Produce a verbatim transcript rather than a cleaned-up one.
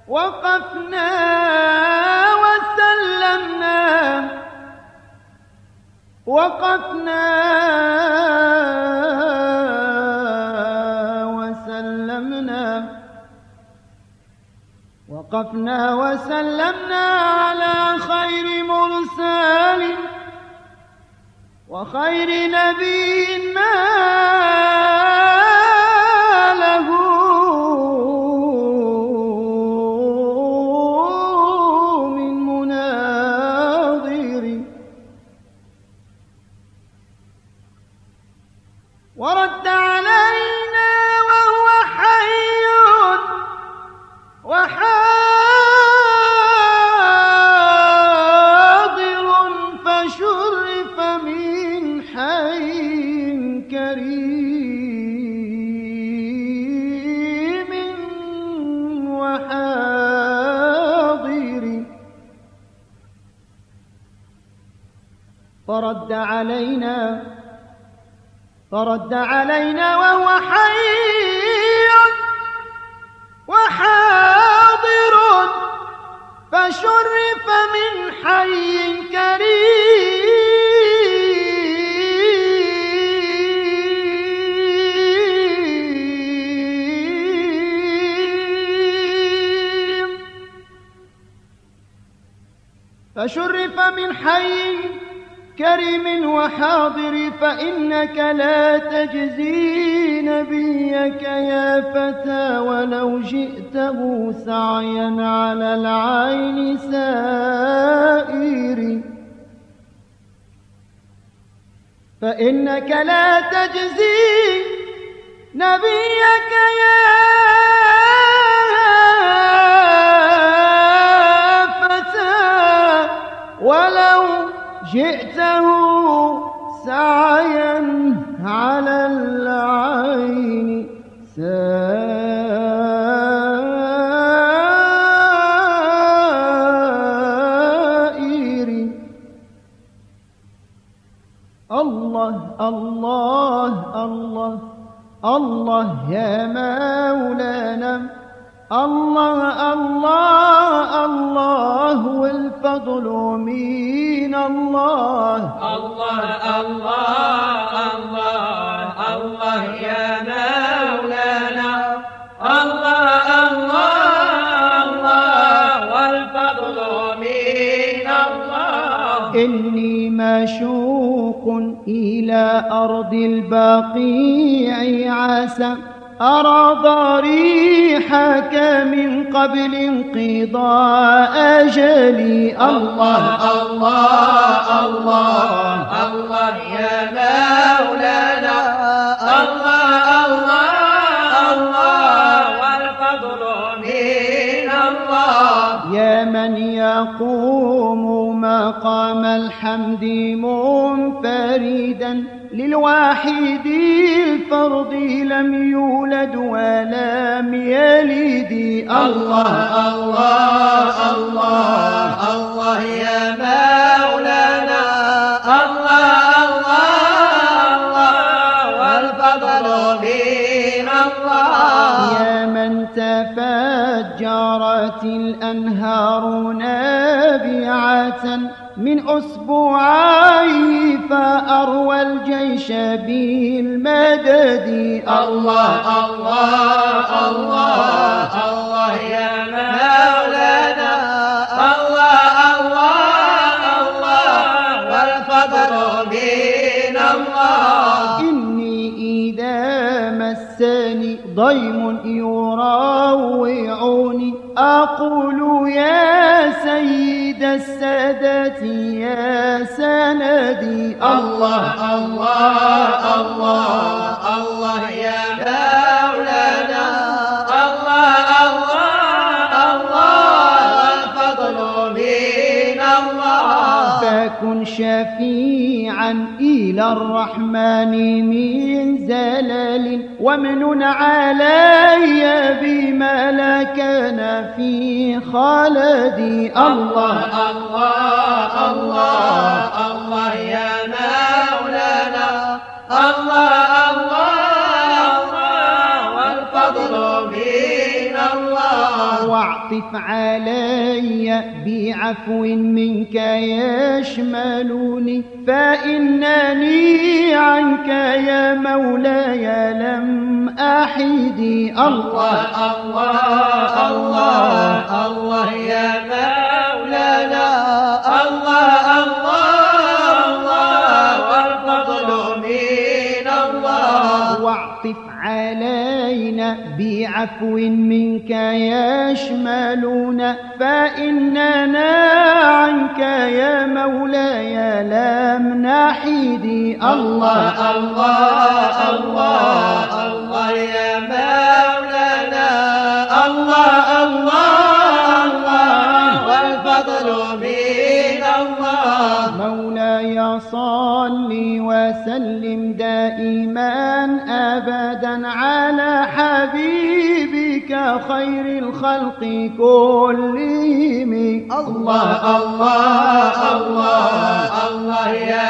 وقفنا وسلمنا وقفنا وسلمنا وقفنا وسلمنا على خير مرسل وخير نبي ما له من مناظر، ورد علينا وهو حي وحاضر، فشرف من حي كريم وحاضر، فرد علينا فرد علينا وهو حي وحاضر، فشرف من حي كريم فشرف من حي كريم وحاضر، فإنك لا تجزي نبيك يا فتى ولو جئته سعيا على العين سائر، فإنك لا تجزي نبيك يا فتى ولو جئته سعيا على العين سائر. الله الله الله الله يا مولانا، الله الله الله والفضل من الله، الله الله الله الله يا مولانا، الله الله الله والفضل من الله. إني مشوق إلى أرض البقيع عسى أرى ضريحك من قبل انقضاء أجلي. الله الله الله الله يا مولانا، الله الله الله والفضل من الله. يا من يقوم مقام الحمد منفردا للواحد الفرد لم يولد ولم يلد. الله الله الله الله يا مولانا، الله الله الله والفضل من الله. يا من تفجرت الأنهار نابعة من أسبوعي فأروى الجيش بالمدد. الله الله الله الله يا مولانا، الله الله الله والفضل من الله. إني إذا مسني ضيم يراوعني أقول يا سيد السادات يا سندي. الله الله الله الله يا مولانا، الله الله الله والفضل من الله. فكن شفيعا إلى الرحمن من زلل وامنن علي بما لا كان في خلدي. الله الله الله الله يا مولانا، الله الله الله والفضل من الله. واعطف علي بعفو منك يشملني، فإنني عنك يا مولاي لم أحد. الله الله الله الله يا مولانا، الله الله الله والفضل من الله. واعطف علينا بعفو منك يشملنا، فإننا عنك يا مولاي لم نحد. الله الله الله الله يا مولانا، الله الله الله والفضل من الله. مولاي صل وسلم دائما أبدا على حبيبك خير الخلق كلهم. الله الله الله الله يا